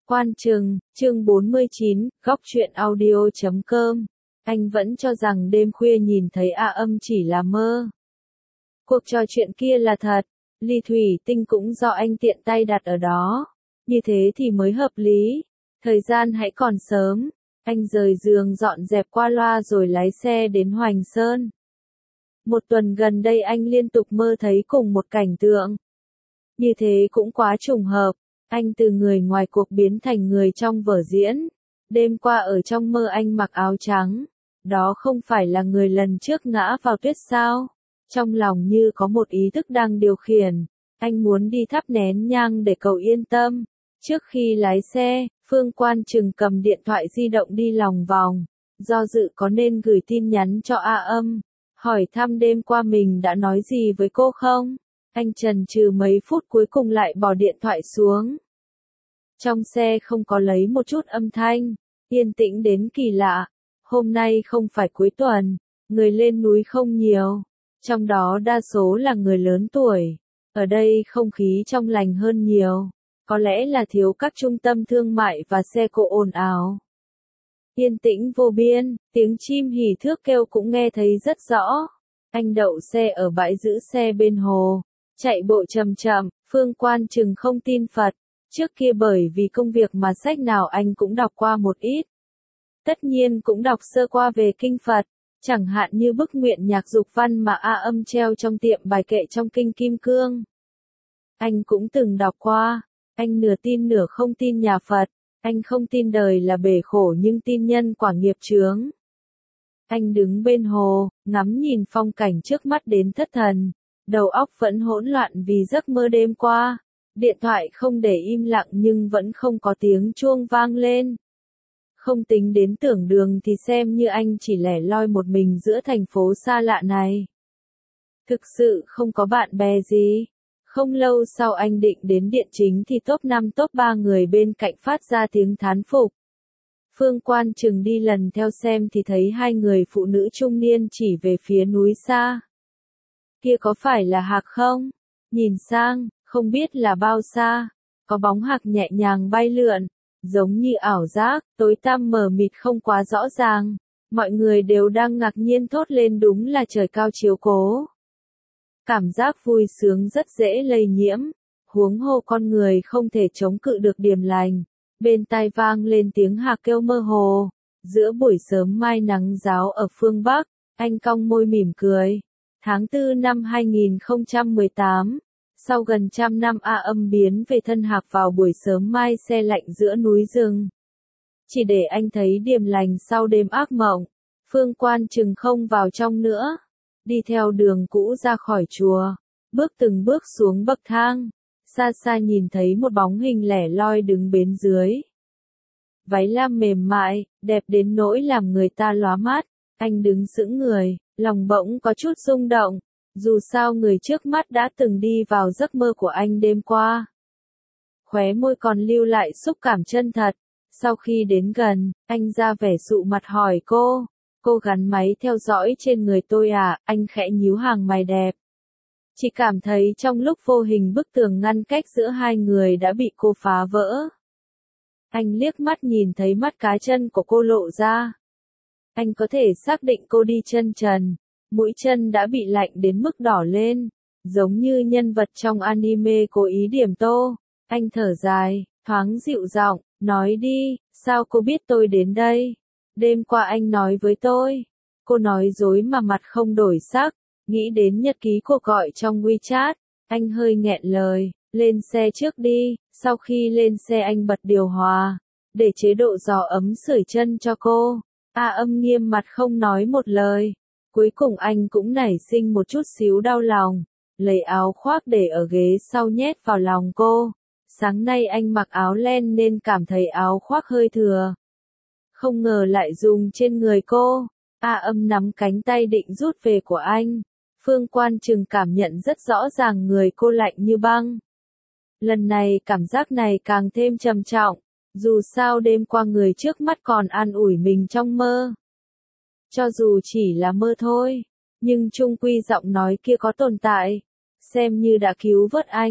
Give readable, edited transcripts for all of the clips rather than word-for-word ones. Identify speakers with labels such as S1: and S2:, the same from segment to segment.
S1: Quan Trừng, chương 49, góc truyện audio.com. Anh vẫn cho rằng đêm khuya nhìn thấy A Âm chỉ là mơ. Cuộc trò chuyện kia là thật, ly thủy tinh cũng do anh tiện tay đặt ở đó. Như thế thì mới hợp lý. Thời gian hãy còn sớm. Anh rời giường dọn dẹp qua loa rồi lái xe đến Hoành Sơn. Một tuần gần đây anh liên tục mơ thấy cùng một cảnh tượng. Như thế cũng quá trùng hợp. Anh từ người ngoài cuộc biến thành người trong vở diễn. Đêm qua ở trong mơ anh mặc áo trắng. Đó không phải là người lần trước ngã vào tuyết sao? Trong lòng như có một ý thức đang điều khiển. Anh muốn đi thắp nén nhang để cậu yên tâm. Trước khi lái xe, Phương Quan Trừng cầm điện thoại di động đi lòng vòng. Do dự có nên gửi tin nhắn cho A Âm. Hỏi thăm đêm qua mình đã nói gì với cô không? Anh chần chừ mấy phút cuối cùng lại bỏ điện thoại xuống. Trong xe không có lấy một chút âm thanh, yên tĩnh đến kỳ lạ. Hôm nay không phải cuối tuần, người lên núi không nhiều, trong đó đa số là người lớn tuổi. Ở đây không khí trong lành hơn nhiều, có lẽ là thiếu các trung tâm thương mại và xe cộ ồn ào. Yên tĩnh vô biên, tiếng chim hỉ thước kêu cũng nghe thấy rất rõ. Anh đậu xe ở bãi giữ xe bên hồ, chạy bộ chậm chậm. Phương Quan Trừng không tin Phật. Trước kia bởi vì công việc mà sách nào anh cũng đọc qua một ít. Tất nhiên cũng đọc sơ qua về kinh Phật, chẳng hạn như bức nguyện nhạc dục văn mà A Âm treo trong tiệm bài kệ trong kinh Kim Cương. Anh cũng từng đọc qua, anh nửa tin nửa không tin nhà Phật, anh không tin đời là bể khổ nhưng tin nhân quả nghiệp chướng. Anh đứng bên hồ, ngắm nhìn phong cảnh trước mắt đến thất thần, đầu óc vẫn hỗn loạn vì giấc mơ đêm qua. Điện thoại không để im lặng nhưng vẫn không có tiếng chuông vang lên. Không tính đến tưởng đường thì xem như anh chỉ lẻ loi một mình giữa thành phố xa lạ này. Thực sự không có bạn bè gì. Không lâu sau anh định đến điện chính thì top 5 top 3 người bên cạnh phát ra tiếng thán phục. Phương Quan Trừng đi lần theo xem thì thấy hai người phụ nữ trung niên chỉ về phía núi xa. Kia có phải là Hạc không? Nhìn sang, không biết là bao xa, có bóng Hạc nhẹ nhàng bay lượn, giống như ảo giác, tối tăm mờ mịt không quá rõ ràng. Mọi người đều đang ngạc nhiên thốt lên đúng là trời cao chiếu cố. Cảm giác vui sướng rất dễ lây nhiễm, huống hồ con người không thể chống cự được điềm lành. Bên tai vang lên tiếng Hạc kêu mơ hồ. Giữa buổi sớm mai nắng ráo ở phương Bắc, anh cong môi mỉm cười. Tháng 4 năm 2018. Sau gần trăm năm A Âm biến về thân Hạc vào buổi sớm mai se lạnh giữa núi rừng. Chỉ để anh thấy điềm lành sau đêm ác mộng. Phương Quan Trừng không vào trong nữa. Đi theo đường cũ ra khỏi chùa. Bước từng bước xuống bậc thang. Xa xa nhìn thấy một bóng hình lẻ loi đứng bên dưới. Váy lam mềm mại, đẹp đến nỗi làm người ta lóa mắt. Anh đứng sững người, lòng bỗng có chút rung động. Dù sao người trước mắt đã từng đi vào giấc mơ của anh đêm qua. Khóe môi còn lưu lại xúc cảm chân thật. Sau khi đến gần, anh ra vẻ sụ mặt hỏi cô. Cô gắn máy theo dõi trên người tôi à? Anh khẽ nhíu hàng mày đẹp. Chỉ cảm thấy trong lúc vô hình bức tường ngăn cách giữa hai người đã bị cô phá vỡ. Anh liếc mắt nhìn thấy mắt cá chân của cô lộ ra. Anh có thể xác định cô đi chân trần. Mũi chân đã bị lạnh đến mức đỏ lên, giống như nhân vật trong anime cố ý điểm tô. Anh thở dài, thoáng dịu giọng, nói đi, sao cô biết tôi đến đây? Đêm qua anh nói với tôi. Cô nói dối mà mặt không đổi sắc, nghĩ đến nhật ký cuộc gọi trong WeChat. Anh hơi nghẹn lời, lên xe trước đi. Sau khi lên xe anh bật điều hòa, để chế độ gió ấm sưởi chân cho cô. A Âm nghiêm mặt không nói một lời. Cuối cùng anh cũng nảy sinh một chút xíu đau lòng, lấy áo khoác để ở ghế sau nhét vào lòng cô. Sáng nay anh mặc áo len nên cảm thấy áo khoác hơi thừa. Không ngờ lại dùng trên người cô. A Âm nắm cánh tay định rút về của anh. Phương Quan Trừng cảm nhận rất rõ ràng người cô lạnh như băng. Lần này cảm giác này càng thêm trầm trọng. Dù sao đêm qua người trước mắt còn an ủi mình trong mơ. Cho dù chỉ là mơ thôi, nhưng chung quy giọng nói kia có tồn tại, xem như đã cứu vớt anh.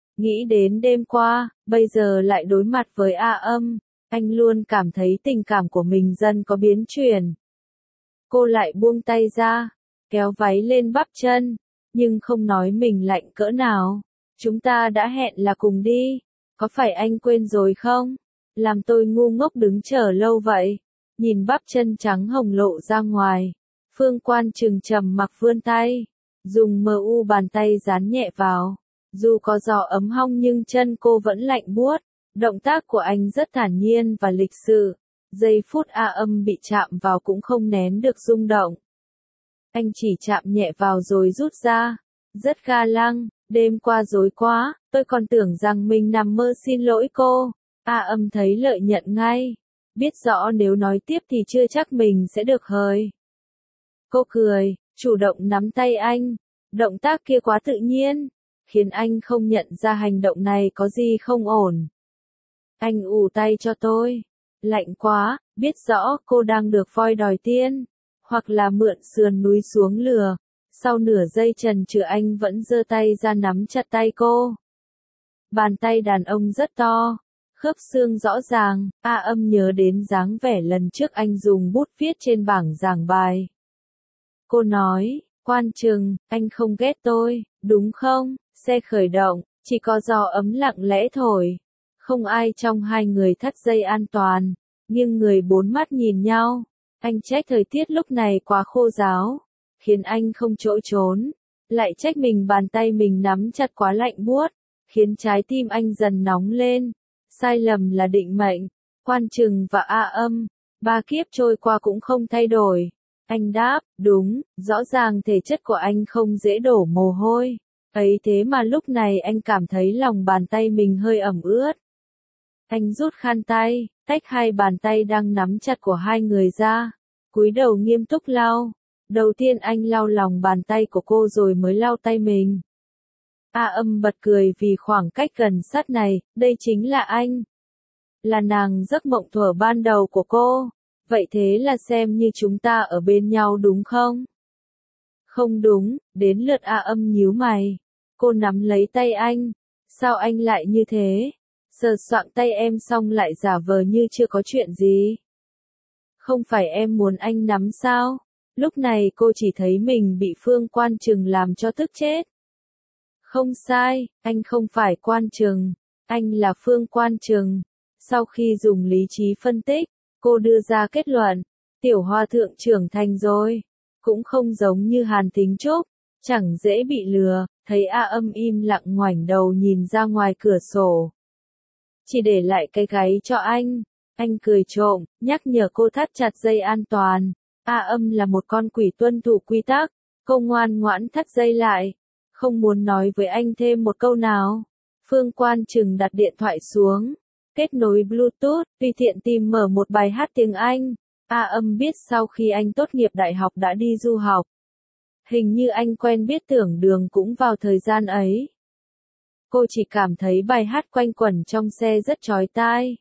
S1: Nghĩ đến đêm qua, bây giờ lại đối mặt với A Âm, anh luôn cảm thấy tình cảm của mình dần có biến chuyển. Cô lại buông tay ra, kéo váy lên bắp chân, nhưng không nói mình lạnh cỡ nào. Chúng ta đã hẹn là cùng đi, có phải anh quên rồi không? Làm tôi ngu ngốc đứng chờ lâu vậy. Nhìn bắp chân trắng hồng lộ ra ngoài, Phương Quan Trừng trầm mặc vươn tay, dùng bàn tay dán nhẹ vào. Dù có gió ấm hong nhưng chân cô vẫn lạnh buốt. Động tác của anh rất thản nhiên và lịch sự. Giây phút A Âm bị chạm vào cũng không nén được rung động. Anh chỉ chạm nhẹ vào rồi rút ra. Rất ga lăng, đêm qua dối quá, tôi còn tưởng rằng mình nằm mơ xin lỗi cô. A Âm thấy lợi nhận ngay. Biết rõ nếu nói tiếp thì chưa chắc mình sẽ được hời. Cô cười, chủ động nắm tay anh. Động tác kia quá tự nhiên, khiến anh không nhận ra hành động này có gì không ổn. Anh ù tay cho tôi. Lạnh quá, biết rõ cô đang được voi đòi tiên, hoặc là mượn sườn núi xuống lừa. Sau nửa giây chần chừ anh vẫn giơ tay ra nắm chặt tay cô. Bàn tay đàn ông rất to, khớp xương rõ ràng. A Âm nhớ đến dáng vẻ lần trước anh dùng bút viết trên bảng giảng bài. Cô nói, Quan Trừng, anh không ghét tôi, đúng không? Xe khởi động, chỉ có gió ấm lặng lẽ thổi. Không ai trong hai người thắt dây an toàn, nhưng người bốn mắt nhìn nhau. Anh trách thời tiết lúc này quá khô ráo, khiến anh không chỗ trốn. Lại trách mình bàn tay mình nắm chặt quá lạnh buốt, khiến trái tim anh dần nóng lên. Sai lầm là định mệnh. Quan Trừng và A Âm, 3 kiếp trôi qua cũng không thay đổi. Anh đáp, đúng, rõ ràng thể chất của anh không dễ đổ mồ hôi. Ấy thế mà lúc này anh cảm thấy lòng bàn tay mình hơi ẩm ướt. Anh rút khăn tay, tách hai bàn tay đang nắm chặt của hai người ra. Cúi đầu nghiêm túc lau. Đầu tiên anh lau lòng bàn tay của cô rồi mới lau tay mình. A Âm bật cười vì khoảng cách gần sát này, đây chính là anh. Là nàng giấc mộng thuở ban đầu của cô. Vậy thế là xem như chúng ta ở bên nhau đúng không? Không đúng, đến lượt A Âm nhíu mày. Cô nắm lấy tay anh. Sao anh lại như thế? Sờ soạng tay em xong lại giả vờ như chưa có chuyện gì. Không phải em muốn anh nắm sao? Lúc này cô chỉ thấy mình bị Phương Quan Trừng làm cho tức chết. Không sai, anh không phải Quan Trừng, anh là Phương Quan Trừng. Sau khi dùng lý trí phân tích, cô đưa ra kết luận, tiểu hòa thượng trưởng thành rồi, cũng không giống như Hàn Thính Trúc, chẳng dễ bị lừa. Thấy A Âm im lặng ngoảnh đầu nhìn ra ngoài cửa sổ. Chỉ để lại cái gáy cho anh cười trộm, nhắc nhở cô thắt chặt dây an toàn. A Âm là một con quỷ tuân thủ quy tắc, cô ngoan ngoãn thắt dây lại, không muốn nói với anh thêm một câu nào. Phương Quan Trừng đặt điện thoại xuống, kết nối Bluetooth, tùy tiện tìm mở một bài hát tiếng Anh. A Âm biết sau khi anh tốt nghiệp đại học đã đi du học. Hình như anh quen biết Tưởng Đường cũng vào thời gian ấy. Cô chỉ cảm thấy bài hát quanh quẩn trong xe rất chói tai.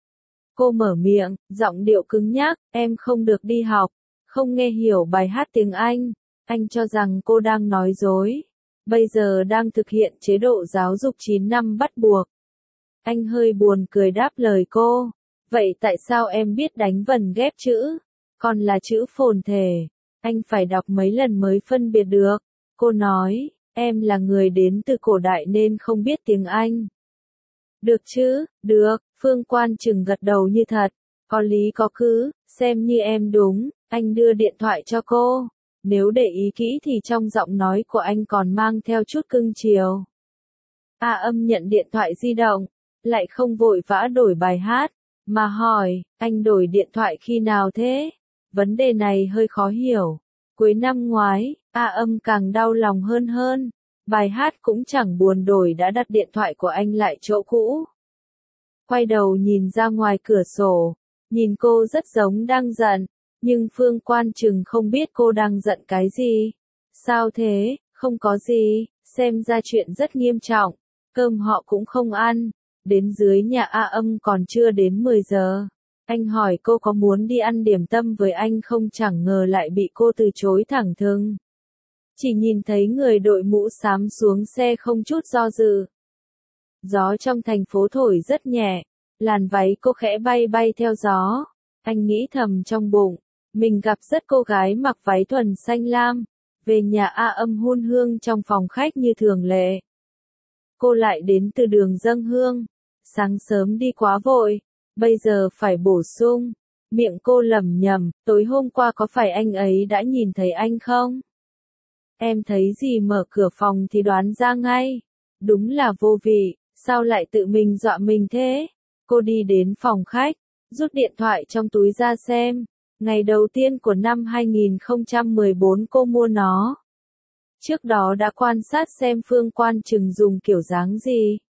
S1: Cô mở miệng, giọng điệu cứng nhắc, em không được đi học, không nghe hiểu bài hát tiếng Anh. Anh cho rằng cô đang nói dối. Bây giờ đang thực hiện chế độ giáo dục 9 năm bắt buộc. Anh hơi buồn cười đáp lời cô. Vậy tại sao em biết đánh vần ghép chữ? Còn là chữ phồn thể. Anh phải đọc mấy lần mới phân biệt được. Cô nói, em là người đến từ cổ đại nên không biết tiếng Anh. Được chứ, được, Phương Quan Trừng gật đầu như thật. Có lý có cứ, xem như em đúng. Anh đưa điện thoại cho cô. Nếu để ý kỹ thì trong giọng nói của anh còn mang theo chút cưng chiều. A Âm nhận điện thoại di động, lại không vội vã đổi bài hát, mà hỏi, anh đổi điện thoại khi nào thế? Vấn đề này hơi khó hiểu. Cuối năm ngoái, A Âm càng đau lòng hơn. Bài hát cũng chẳng buồn đổi đã đặt điện thoại của anh lại chỗ cũ. Quay đầu nhìn ra ngoài cửa sổ, nhìn cô rất giống đang giận, nhưng Phương Quan Trừng không biết cô đang giận cái gì. Sao thế, không có gì, xem ra chuyện rất nghiêm trọng, cơm họ cũng không ăn. Đến dưới nhà A Âm còn chưa đến 10 giờ. Anh hỏi cô có muốn đi ăn điểm tâm với anh không, chẳng ngờ lại bị cô từ chối thẳng thừng. Chỉ nhìn thấy người đội mũ xám xuống xe không chút do dự. Gió trong thành phố thổi rất nhẹ, làn váy cô khẽ bay bay theo gió. Anh nghĩ thầm trong bụng, mình gặp rất cô gái mặc váy thuần xanh lam, về nhà A Âm hun hương trong phòng khách như thường lệ. Cô lại đến từ đường dâng hương, sáng sớm đi quá vội, bây giờ phải bổ sung. Miệng cô lẩm nhẩm, tối hôm qua có phải anh ấy đã nhìn thấy anh không? Em thấy gì mở cửa phòng thì đoán ra ngay. Đúng là vô vị, sao lại tự mình dọa mình thế? Cô đi đến phòng khách, rút điện thoại trong túi ra xem. Ngày đầu tiên của năm 2014 cô mua nó. Trước đó đã quan sát xem Phương Quan Trừng dùng kiểu dáng gì.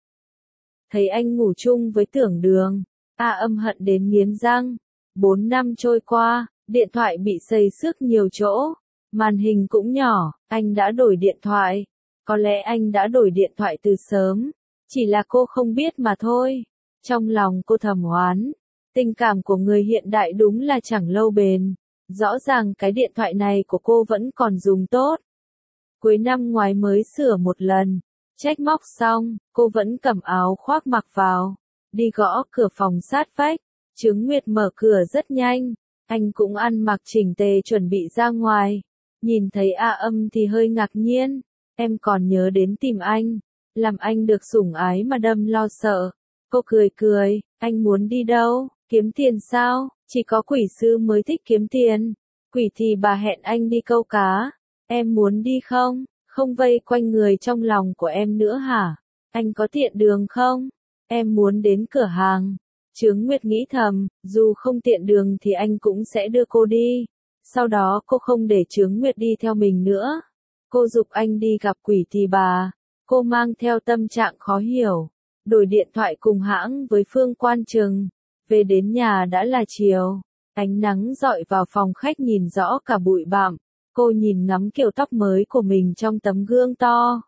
S1: Thấy anh ngủ chung với Tưởng Đường, A Âm hận đến nghiến răng. 4 năm trôi qua, điện thoại bị xây xước nhiều chỗ, màn hình cũng nhỏ, anh đã đổi điện thoại. Có lẽ anh đã đổi điện thoại từ sớm, chỉ là cô không biết mà thôi. Trong lòng cô thầm oán, tình cảm của người hiện đại đúng là chẳng lâu bền. Rõ ràng cái điện thoại này của cô vẫn còn dùng tốt. Cuối năm ngoái mới sửa một lần, trách móc xong, cô vẫn cầm áo khoác mặc vào, đi gõ cửa phòng sát vách. Trướng Nguyệt mở cửa rất nhanh, anh cũng ăn mặc chỉnh tề chuẩn bị ra ngoài. Nhìn thấy A Âm thì hơi ngạc nhiên, em còn nhớ đến tìm anh, làm anh được sủng ái mà đâm lo sợ. Cô cười cười, anh muốn đi đâu, kiếm tiền sao, chỉ có quỷ sư mới thích kiếm tiền. Quỷ thì bà hẹn anh đi câu cá, em muốn đi không, không vây quanh người trong lòng của em nữa hả? Anh có tiện đường không? Em muốn đến cửa hàng. Trướng Nguyệt nghĩ thầm, dù không tiện đường thì anh cũng sẽ đưa cô đi. Sau đó cô không để Trướng Nguyệt đi theo mình nữa. Cô giục anh đi gặp quỷ thì bà. Cô mang theo tâm trạng khó hiểu. Đổi điện thoại cùng hãng với Phương Quan Trừng. Về đến nhà đã là chiều. Ánh nắng rọi vào phòng khách nhìn rõ cả bụi bặm. Cô nhìn ngắm kiểu tóc mới của mình trong tấm gương to.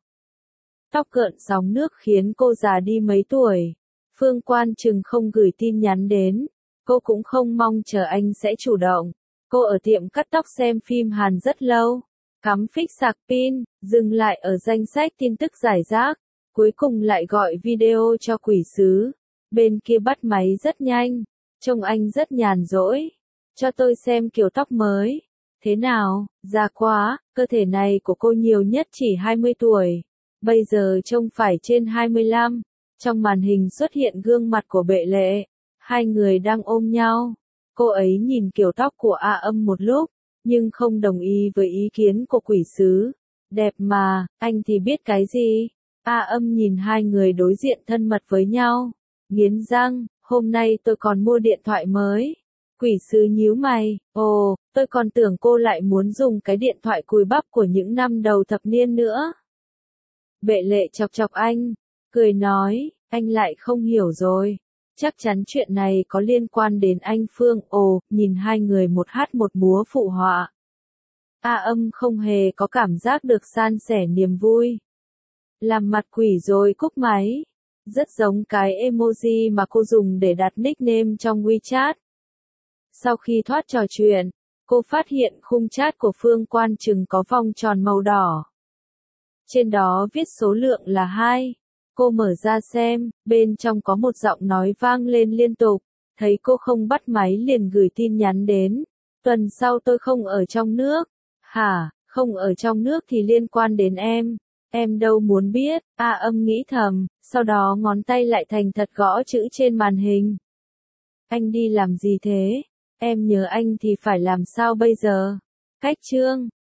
S1: Tóc gợn sóng nước khiến cô già đi mấy tuổi. Phương Quan Trừng không gửi tin nhắn đến, cô cũng không mong chờ anh sẽ chủ động. Cô ở tiệm cắt tóc xem phim Hàn rất lâu, cắm phích sạc pin, dừng lại ở danh sách tin tức giải rác, cuối cùng lại gọi video cho quỷ sứ. Bên kia bắt máy rất nhanh, trông anh rất nhàn rỗi. Cho tôi xem kiểu tóc mới. Thế nào, già quá, cơ thể này của cô nhiều nhất chỉ 20 tuổi. Bây giờ trông phải trên 25. Trong màn hình xuất hiện gương mặt của Bệ Lệ, hai người đang ôm nhau. Cô ấy nhìn kiểu tóc của A Âm một lúc, nhưng không đồng ý với ý kiến của quỷ sứ. Đẹp mà, anh thì biết cái gì? A Âm nhìn hai người đối diện thân mật với nhau, nghiến răng, hôm nay tôi còn mua điện thoại mới. Quỷ sứ nhíu mày, ồ, tôi còn tưởng cô lại muốn dùng cái điện thoại cùi bắp của những năm đầu thập niên nữa. Bệ Lệ chọc chọc anh, cười nói, anh lại không hiểu rồi. Chắc chắn chuyện này có liên quan đến anh Phương. Ồ, nhìn hai người một hát một múa phụ họa. A Âm không hề có cảm giác được san sẻ niềm vui. Làm mặt quỷ rồi cúp máy. Rất giống cái emoji mà cô dùng để đặt nickname trong WeChat. Sau khi thoát trò chuyện, cô phát hiện khung chat của Phương Quan Trừng có vòng tròn màu đỏ. Trên đó viết số lượng là 2. Cô mở ra xem, bên trong có một giọng nói vang lên liên tục. Thấy cô không bắt máy liền gửi tin nhắn đến. Tuần sau tôi không ở trong nước. Hả, không ở trong nước thì liên quan đến em. Em đâu muốn biết, A Âm nghĩ thầm, sau đó ngón tay lại thành thật gõ chữ trên màn hình. Anh đi làm gì thế? Em nhớ anh thì phải làm sao bây giờ? Cách chương.